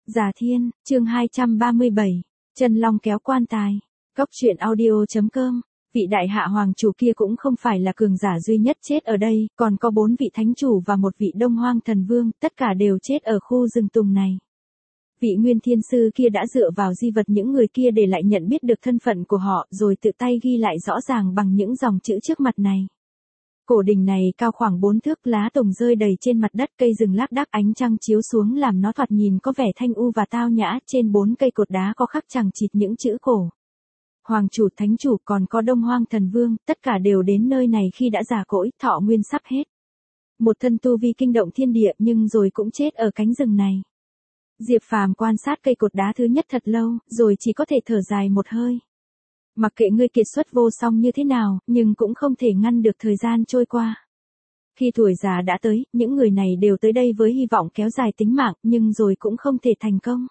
Già Thiên, chương 237, Chân Long kéo quan tài. Cóc truyện audio.com. Vị đại hạ hoàng chủ kia cũng không phải là cường giả duy nhất chết ở đây, còn có 4 vị thánh chủ và một vị đông hoang thần vương, tất cả đều chết ở khu rừng tùng này. Vị nguyên thiên sư kia đã dựa vào di vật những người kia để lại nhận biết được thân phận của họ, rồi tự tay ghi lại rõ ràng bằng những dòng chữ trước mặt này. Cổ đình này cao khoảng 4 thước, lá tùng rơi đầy trên mặt đất, cây rừng lác đác, ánh trăng chiếu xuống làm nó thoạt nhìn có vẻ thanh u và tao nhã. Trên 4 cây cột đá có khắc chằng chịt những chữ cổ. Hoàng chủ, thánh chủ, còn có đông hoang thần vương, tất cả đều đến nơi này khi đã già cỗi, thọ nguyên sắp hết. Một thân tu vi kinh động thiên địa nhưng rồi cũng chết ở cánh rừng này. Diệp Phàm quan sát cây cột đá thứ nhất thật lâu, rồi chỉ có thể thở dài một hơi. Mặc kệ ngươi kiệt xuất vô song như thế nào, nhưng cũng không thể ngăn được thời gian trôi qua. Khi tuổi già đã tới, những người này đều tới đây với hy vọng kéo dài tính mạng, nhưng rồi cũng không thể thành công.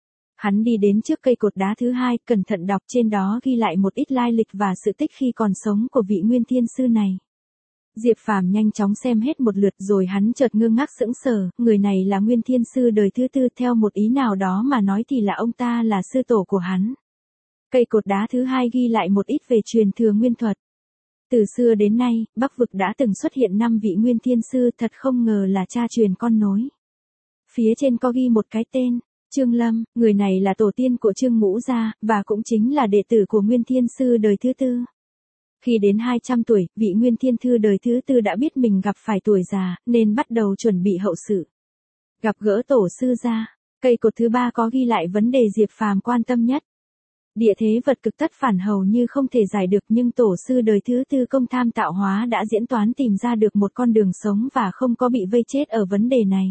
Hắn đi đến trước cây cột đá thứ hai, cẩn thận đọc, trên đó ghi lại một ít lai lịch và sự tích khi còn sống của vị nguyên thiên sư này. Diệp Phàm nhanh chóng xem hết một lượt rồi hắn chợt ngơ ngác sững sờ, người này là nguyên thiên sư đời thứ tư, theo một ý nào đó mà nói thì là ông ta là sư tổ của hắn. Cây cột đá thứ hai ghi lại một ít về truyền thừa nguyên thuật. Từ xưa đến nay, Bắc vực đã từng xuất hiện 5 vị nguyên thiên sư, thật không ngờ là cha truyền con nối. Phía trên có ghi một cái tên, Trương Lâm, người này là tổ tiên của Trương Ngũ gia, và cũng chính là đệ tử của nguyên thiên sư đời thứ tư. Khi đến 200 tuổi, vị nguyên thiên thư đời thứ tư đã biết mình gặp phải tuổi già, nên bắt đầu chuẩn bị hậu sự. Gặp gỡ tổ sư gia, cây cột thứ ba có ghi lại vấn đề Diệp Phàm quan tâm nhất. Địa thế vật cực tất phản hầu như không thể giải được, nhưng tổ sư đời thứ tư công tham tạo hóa đã diễn toán tìm ra được một con đường sống và không có bị vây chết ở vấn đề này.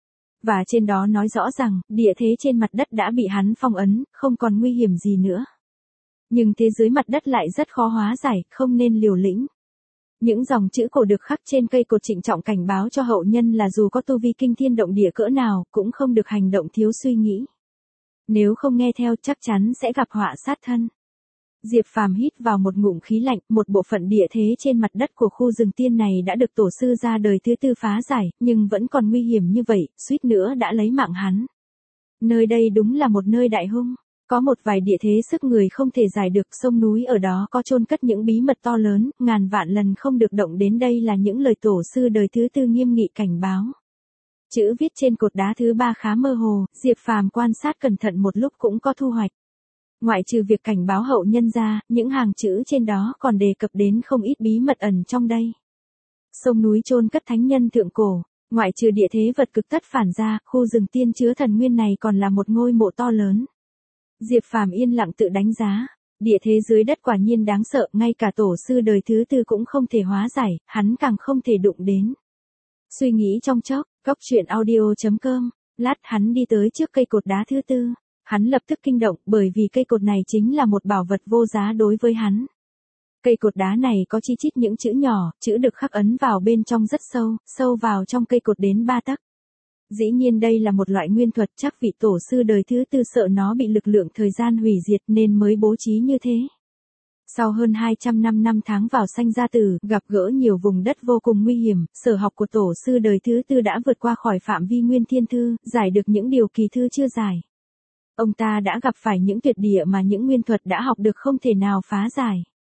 Và trên đó nói rõ rằng, địa thế trên mặt đất đã bị hắn phong ấn, không còn nguy hiểm gì nữa. Nhưng thế dưới mặt đất lại rất khó hóa giải, không nên liều lĩnh. Những dòng chữ cổ được khắc trên cây cột trịnh trọng cảnh báo cho hậu nhân là dù có tu vi kinh thiên động địa cỡ nào, cũng không được hành động thiếu suy nghĩ. Nếu không nghe theo chắc chắn sẽ gặp họa sát thân. Diệp Phàm hít vào một ngụm khí lạnh, một bộ phận địa thế trên mặt đất của khu rừng tiên này đã được tổ sư ra đời thứ tư phá giải, nhưng vẫn còn nguy hiểm như vậy, suýt nữa đã lấy mạng hắn. Nơi đây đúng là một nơi đại hung, có một vài địa thế sức người không thể giải được, sông núi ở đó có chôn cất những bí mật to lớn, ngàn vạn lần không được động đến đây là những lời tổ sư đời thứ tư nghiêm nghị cảnh báo. Chữ viết trên cột đá thứ ba khá mơ hồ, Diệp Phàm quan sát cẩn thận một lúc cũng có thu hoạch. Ngoại trừ việc cảnh báo hậu nhân ra, những hàng chữ trên đó còn đề cập đến không ít bí mật ẩn trong đây. Sông núi chôn cất thánh nhân thượng cổ, ngoại trừ địa thế vật cực tất phản ra, khu rừng tiên chứa thần nguyên này còn là một ngôi mộ to lớn. Diệp Phàm yên lặng tự đánh giá, địa thế dưới đất quả nhiên đáng sợ, ngay cả tổ sư đời thứ tư cũng không thể hóa giải, hắn càng không thể đụng đến. Suy nghĩ trong chốc, Cóc truyện audio.com, lát hắn đi tới trước cây cột đá thứ tư. Hắn lập tức kinh động, bởi vì cây cột này chính là một bảo vật vô giá đối với hắn. Cây cột đá này có chi chít những chữ nhỏ, chữ được khắc ấn vào bên trong rất sâu, sâu vào trong cây cột đến 3 tấc. Dĩ nhiên đây là một loại nguyên thuật, chắc vị tổ sư đời thứ tư sợ nó bị lực lượng thời gian hủy diệt nên mới bố trí như thế. Sau hơn 200 năm tháng vào sanh ra tử, gặp gỡ nhiều vùng đất vô cùng nguy hiểm, sở học của tổ sư đời thứ tư đã vượt qua khỏi phạm vi nguyên thiên thư, giải được những điều kỳ thư chưa giải. Ông ta đã gặp phải những tuyệt địa mà những nguyên thuật đã học được không thể nào phá giải.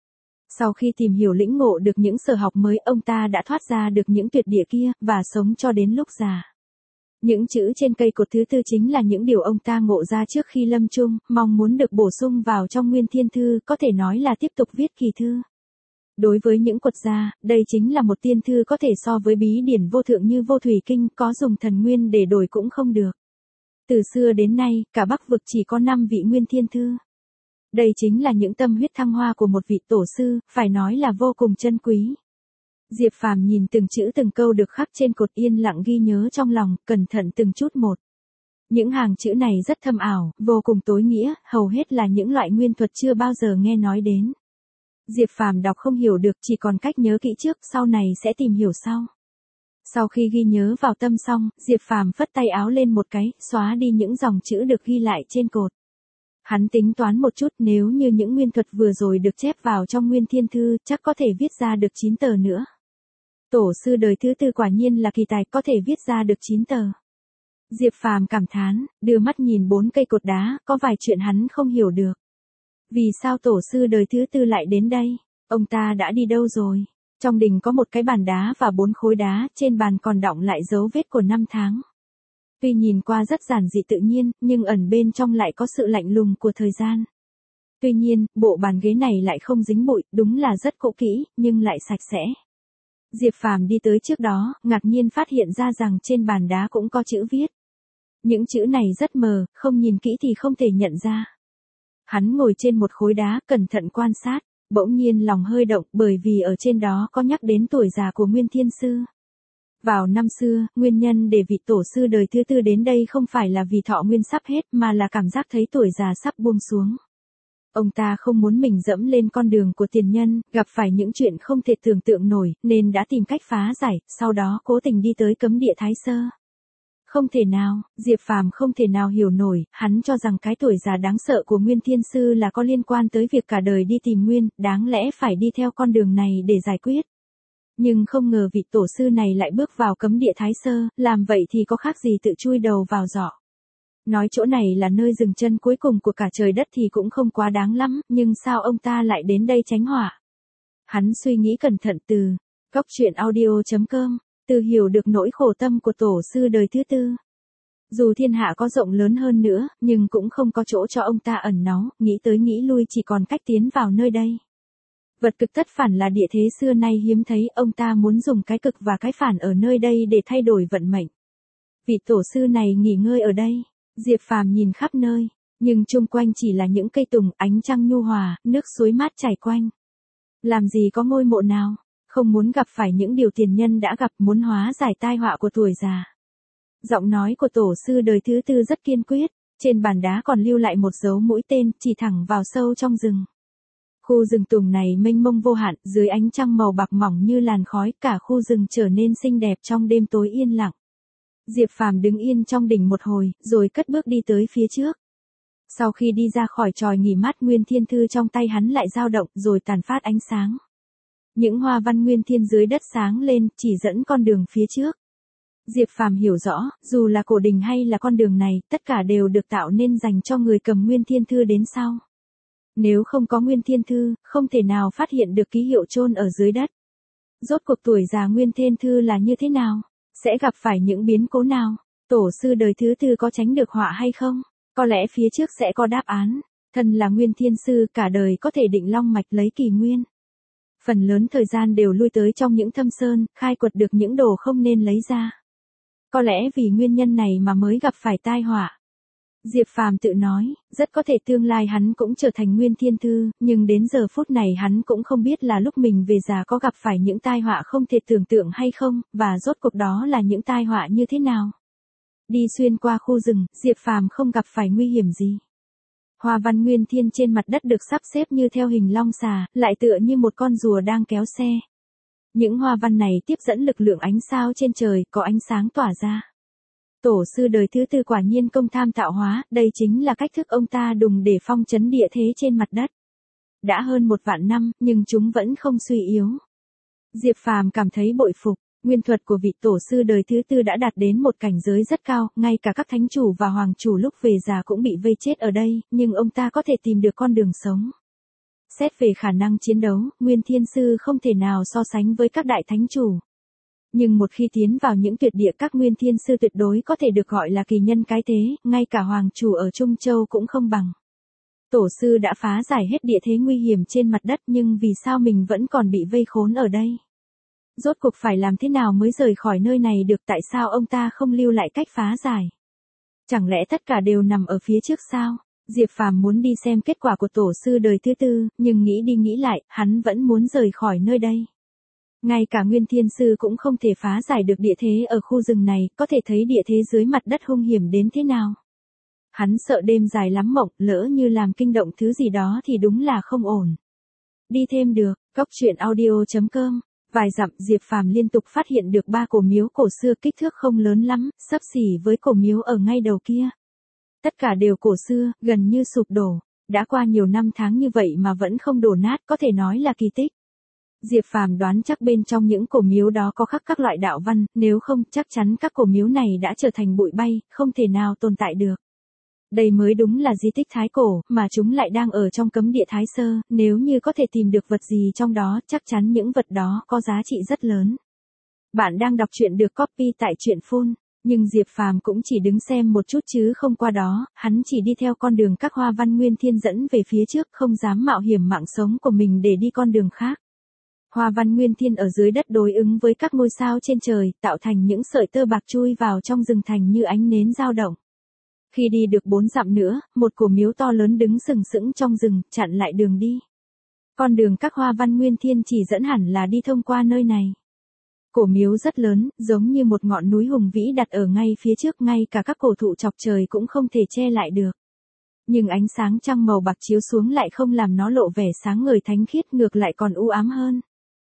Sau khi tìm hiểu lĩnh ngộ được những sở học mới, ông ta đã thoát ra được những tuyệt địa kia, và sống cho đến lúc già. Những chữ trên cây cột thứ tư chính là những điều ông ta ngộ ra trước khi lâm chung, mong muốn được bổ sung vào trong nguyên thiên thư, có thể nói là tiếp tục viết kỳ thư. Đối với những quật gia, đây chính là một tiên thư có thể so với bí điển vô thượng như Vô Thủy Kinh, có dùng thần nguyên để đổi cũng không được. Từ xưa đến nay, cả Bắc vực chỉ có 5 vị nguyên thiên thư. Đây chính là những tâm huyết thăng hoa của một vị tổ sư, phải nói là vô cùng chân quý. Diệp Phàm nhìn từng chữ từng câu được khắc trên cột, yên lặng ghi nhớ trong lòng, cẩn thận từng chút một. Những hàng chữ này rất thâm ảo, vô cùng tối nghĩa, hầu hết là những loại nguyên thuật chưa bao giờ nghe nói đến. Diệp Phàm đọc không hiểu được, chỉ còn cách nhớ kỹ trước, sau này sẽ tìm hiểu sau. Sau khi ghi nhớ vào tâm xong, Diệp Phàm phất tay áo lên một cái, xóa đi những dòng chữ được ghi lại trên cột. Hắn tính toán một chút, nếu như những nguyên thuật vừa rồi được chép vào trong nguyên thiên thư, chắc có thể viết ra được 9 tờ nữa. Tổ sư đời thứ tư quả nhiên là kỳ tài, có thể viết ra được 9 tờ. Diệp Phàm cảm thán, đưa mắt nhìn 4 cây cột đá, có vài chuyện hắn không hiểu được. Vì sao tổ sư đời thứ tư lại đến đây? Ông ta đã đi đâu rồi? Trong đình có một cái bàn đá và 4 khối đá, trên bàn còn đọng lại dấu vết của 5 tháng. Tuy nhìn qua rất giản dị tự nhiên, nhưng ẩn bên trong lại có sự lạnh lùng của thời gian. Tuy nhiên, bộ bàn ghế này lại không dính bụi, đúng là rất cũ kỹ, nhưng lại sạch sẽ. Diệp Phàm đi tới trước đó, ngạc nhiên phát hiện ra rằng trên bàn đá cũng có chữ viết. Những chữ này rất mờ, không nhìn kỹ thì không thể nhận ra. Hắn ngồi trên một khối đá, cẩn thận quan sát, bỗng nhiên lòng hơi động bởi vì ở trên đó có nhắc đến tuổi già của Nguyên Thiên Sư. Vào năm xưa, nguyên nhân để vị tổ sư đời thứ tư đến đây không phải là vì thọ nguyên sắp hết mà là cảm giác thấy tuổi già sắp buông xuống. Ông ta không muốn mình dẫm lên con đường của tiền nhân, gặp phải những chuyện không thể tưởng tượng nổi, nên đã tìm cách phá giải, sau đó cố tình đi tới cấm địa Thái Sơ. Không thể nào, Diệp Phàm không thể nào hiểu nổi, hắn cho rằng cái tuổi già đáng sợ của Nguyên Thiên Sư là có liên quan tới việc cả đời đi tìm nguyên, đáng lẽ phải đi theo con đường này để giải quyết. Nhưng không ngờ vị tổ sư này lại bước vào cấm địa Thái Sơ, làm vậy thì có khác gì tự chui đầu vào giỏ. Nói chỗ này là nơi dừng chân cuối cùng của cả trời đất thì cũng không quá đáng lắm, nhưng sao ông ta lại đến đây tránh họa? Hắn suy nghĩ cẩn thận từ coctruyện.audio.com, từ hiểu được nỗi khổ tâm của tổ sư đời thứ tư. Dù thiên hạ có rộng lớn hơn nữa, nhưng cũng không có chỗ cho ông ta ẩn náu, nghĩ tới nghĩ lui chỉ còn cách tiến vào nơi đây. Vật cực tất phản là địa thế xưa nay hiếm thấy, ông ta muốn dùng cái cực và cái phản ở nơi đây để thay đổi vận mệnh. Vị tổ sư này nghỉ ngơi ở đây. Diệp Phàm nhìn khắp nơi, nhưng chung quanh chỉ là những cây tùng, ánh trăng nhu hòa, nước suối mát chảy quanh. Làm gì có ngôi mộ nào, không muốn gặp phải những điều tiền nhân đã gặp, muốn hóa giải tai họa của tuổi già. Giọng nói của tổ sư đời thứ tư rất kiên quyết, trên bàn đá còn lưu lại một dấu mũi tên, chỉ thẳng vào sâu trong rừng. Khu rừng tùng này mênh mông vô hạn, dưới ánh trăng màu bạc mỏng như làn khói, cả khu rừng trở nên xinh đẹp trong đêm tối yên lặng. Diệp Phàm đứng yên trong đỉnh một hồi, rồi cất bước đi tới phía trước. Sau khi đi ra khỏi chòi nghỉ mát, Nguyên Thiên Thư trong tay hắn lại dao động rồi tàn phát ánh sáng. Những hoa văn nguyên thiên dưới đất sáng lên, chỉ dẫn con đường phía trước. Diệp Phàm hiểu rõ, dù là cổ đình hay là con đường này, tất cả đều được tạo nên dành cho người cầm Nguyên Thiên Thư đến sau. Nếu không có Nguyên Thiên Thư, không thể nào phát hiện được ký hiệu chôn ở dưới đất. Rốt cuộc tuổi già Nguyên Thiên Thư là như thế nào? Sẽ gặp phải những biến cố nào? Tổ sư đời thứ tư có tránh được họa hay không? Có lẽ phía trước sẽ có đáp án. Thân là Nguyên Thiên Sư, cả đời có thể định long mạch lấy kỳ nguyên. Phần lớn thời gian đều lui tới trong những thâm sơn, khai quật được những đồ không nên lấy ra. Có lẽ vì nguyên nhân này mà mới gặp phải tai họa. Diệp Phàm tự nói, rất có thể tương lai hắn cũng trở thành Nguyên Thiên Thư, nhưng đến giờ phút này hắn cũng không biết là lúc mình về già có gặp phải những tai họa không thể tưởng tượng hay không, và rốt cuộc đó là những tai họa như thế nào. Đi xuyên qua khu rừng, Diệp Phàm không gặp phải nguy hiểm gì. Hoa văn nguyên thiên trên mặt đất được sắp xếp như theo hình long xà, lại tựa như một con rùa đang kéo xe. Những hoa văn này tiếp dẫn lực lượng ánh sao trên trời, có ánh sáng tỏa ra. Tổ sư đời thứ tư quả nhiên công tham tạo hóa, đây chính là cách thức ông ta dùng để phong trấn địa thế trên mặt đất. Đã hơn 1 vạn năm, nhưng chúng vẫn không suy yếu. Diệp Phàm cảm thấy bội phục, nguyên thuật của vị tổ sư đời thứ tư đã đạt đến một cảnh giới rất cao, ngay cả các thánh chủ và hoàng chủ lúc về già cũng bị vây chết ở đây, nhưng ông ta có thể tìm được con đường sống. Xét về khả năng chiến đấu, Nguyên Thiên Sư không thể nào so sánh với các đại thánh chủ. Nhưng một khi tiến vào những tuyệt địa, các Nguyên Thiên Sư tuyệt đối có thể được gọi là kỳ nhân cái thế, ngay cả hoàng chủ ở Trung Châu cũng không bằng. Tổ sư đã phá giải hết địa thế nguy hiểm trên mặt đất, nhưng vì sao mình vẫn còn bị vây khốn ở đây? Rốt cuộc phải làm thế nào mới rời khỏi nơi này được? Tại sao ông ta không lưu lại cách phá giải? Chẳng lẽ tất cả đều nằm ở phía trước sao? Diệp Phàm muốn đi xem kết quả của tổ sư đời thứ tư, nhưng nghĩ đi nghĩ lại, hắn vẫn muốn rời khỏi nơi đây. Ngay cả Nguyên Thiên Sư cũng không thể phá giải được địa thế ở khu rừng này, có thể thấy địa thế dưới mặt đất hung hiểm đến thế nào. Hắn sợ đêm dài lắm mộng, lỡ như làm kinh động thứ gì đó thì đúng là không ổn. Đi thêm được, coctruyện.audio.com. Vài dặm, Diệp Phàm liên tục phát hiện được 3 cổ miếu cổ xưa, kích thước không lớn lắm, xấp xỉ với cổ miếu ở ngay đầu kia. Tất cả đều cổ xưa, gần như sụp đổ. Đã qua nhiều năm tháng như vậy mà vẫn không đổ nát, có thể nói là kỳ tích. Diệp Phàm đoán chắc bên trong những cổ miếu đó có khắc các loại đạo văn, nếu không chắc chắn các cổ miếu này đã trở thành bụi bay, không thể nào tồn tại được. Đây mới đúng là di tích Thái Cổ, mà chúng lại đang ở trong cấm địa Thái Sơ, nếu như có thể tìm được vật gì trong đó, chắc chắn những vật đó có giá trị rất lớn. Bạn đang đọc truyện được copy tại truyện Phun, nhưng Diệp Phàm cũng chỉ đứng xem một chút chứ không qua đó, hắn chỉ đi theo con đường các hoa văn nguyên thiên dẫn về phía trước, không dám mạo hiểm mạng sống của mình để đi con đường khác. Hoa văn nguyên thiên ở dưới đất đối ứng với các ngôi sao trên trời, tạo thành những sợi tơ bạc chui vào trong rừng thành như ánh nến dao động. Khi đi được 4 dặm nữa, một cổ miếu to lớn đứng sừng sững trong rừng, chặn lại đường đi. Con đường các hoa văn nguyên thiên chỉ dẫn hẳn là đi thông qua nơi này. Cổ miếu rất lớn, giống như một ngọn núi hùng vĩ đặt ở ngay phía trước, ngay cả các cổ thụ chọc trời cũng không thể che lại được. Nhưng ánh sáng trăng màu bạc chiếu xuống lại không làm nó lộ vẻ sáng ngời thánh khiết, ngược lại còn u ám hơn.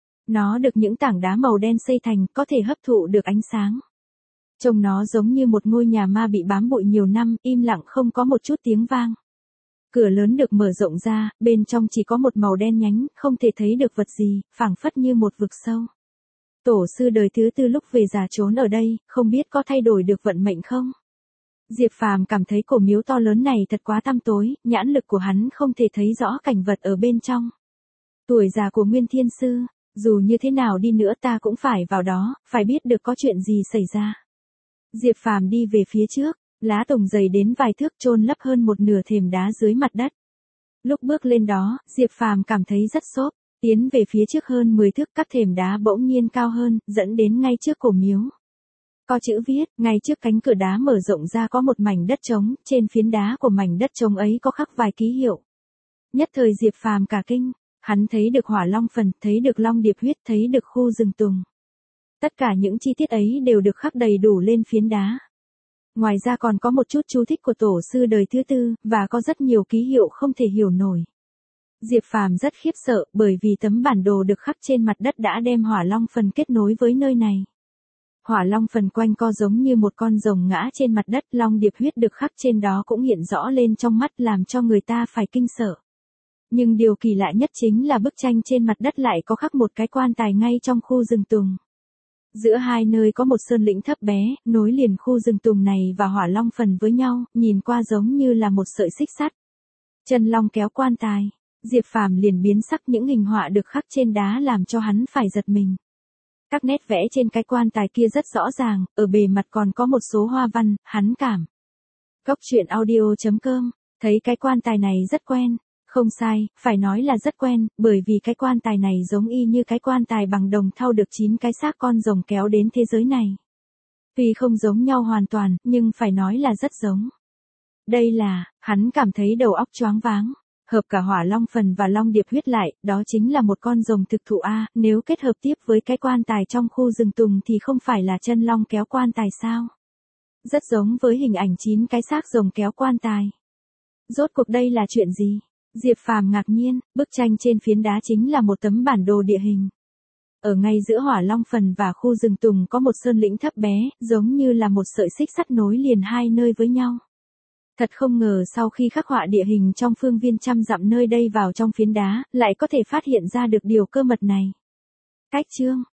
Nó được những tảng đá màu đen xây thành, có thể hấp thụ được ánh sáng. Trông nó giống như một ngôi nhà ma bị bám bụi nhiều năm, im lặng không có một chút tiếng vang. Cửa lớn được mở rộng ra, bên trong chỉ có một màu đen nhánh, không thể thấy được vật gì, phảng phất như một vực sâu. Tổ sư đời thứ 4 lúc về già trốn ở đây, không biết có thay đổi được vận mệnh không? Diệp Phàm cảm thấy cổ miếu to lớn này thật quá tăm tối, nhãn lực của hắn không thể thấy rõ cảnh vật ở bên trong. Tuổi già của Nguyên Thiên Sư, dù như thế nào đi nữa ta cũng phải vào đó, phải biết được có chuyện gì xảy ra. Diệp Phàm đi về phía trước, lá tùng dày đến vài thước chôn lấp hơn một nửa thềm đá dưới mặt đất. Lúc bước lên đó, Diệp Phàm cảm thấy rất xốp, tiến về phía trước hơn 10 thước các thềm đá bỗng nhiên cao hơn, dẫn đến ngay trước cổ miếu. Có chữ viết, ngay trước cánh cửa đá mở rộng ra có một mảnh đất trống, trên phiến đá của mảnh đất trống ấy có khắc vài ký hiệu. Nhất thời Diệp Phàm cả kinh, hắn thấy được Hỏa Long Phần, thấy được Long Điệp Huyết, thấy được khu rừng tùng. Tất cả những chi tiết ấy đều được khắc đầy đủ lên phiến đá. Ngoài ra còn có một chút chú thích của tổ sư đời thứ 4, và có rất nhiều ký hiệu không thể hiểu nổi. Diệp Phàm rất khiếp sợ, bởi vì tấm bản đồ được khắc trên mặt đất đã đem Hỏa Long Phần kết nối với nơi này. Hỏa Long Phần quanh co giống như một con rồng ngã trên mặt đất, Long Điệp Huyết được khắc trên đó cũng hiện rõ lên trong mắt, làm cho người ta phải kinh sợ. Nhưng điều kỳ lạ nhất chính là bức tranh trên mặt đất lại có khắc một cái quan tài ngay trong khu rừng tùng. Giữa hai nơi có một sơn lĩnh thấp bé, nối liền khu rừng tùng này và Hỏa Long Phần với nhau, nhìn qua giống như là một sợi xích sắt. Chân long kéo quan tài, Diệp Phàm liền biến sắc, những hình họa được khắc trên đá làm cho hắn phải giật mình. Các nét vẽ trên cái quan tài kia rất rõ ràng, ở bề mặt còn có một số hoa văn, hắn cảm. Cốc truyện audio.com, thấy cái quan tài này rất quen. Không sai, phải nói là rất quen, bởi vì cái quan tài này giống y như cái quan tài bằng đồng thau được 9 cái xác con rồng kéo đến thế giới này. Tuy không giống nhau hoàn toàn, nhưng phải nói là rất giống. Đây là, hắn cảm thấy đầu óc choáng váng. Hợp cả Hỏa Long Phần và Long Điệp Huyết lại, đó chính là một con rồng thực thụ A, nếu kết hợp tiếp với cái quan tài trong khu rừng tùng thì không phải là chân long kéo quan tài sao? Rất giống với hình ảnh 9 cái xác rồng kéo quan tài. Rốt cuộc đây là chuyện gì? Diệp Phàm ngạc nhiên, bức tranh trên phiến đá chính là một tấm bản đồ địa hình. Ở ngay giữa Hỏa Long Phần và khu rừng tùng có một sơn lĩnh thấp bé, giống như là một sợi xích sắt nối liền hai nơi với nhau. Thật không ngờ sau khi khắc họa địa hình trong phương viên trăm dặm nơi đây vào trong phiến đá, lại có thể phát hiện ra được điều cơ mật này. Cách chương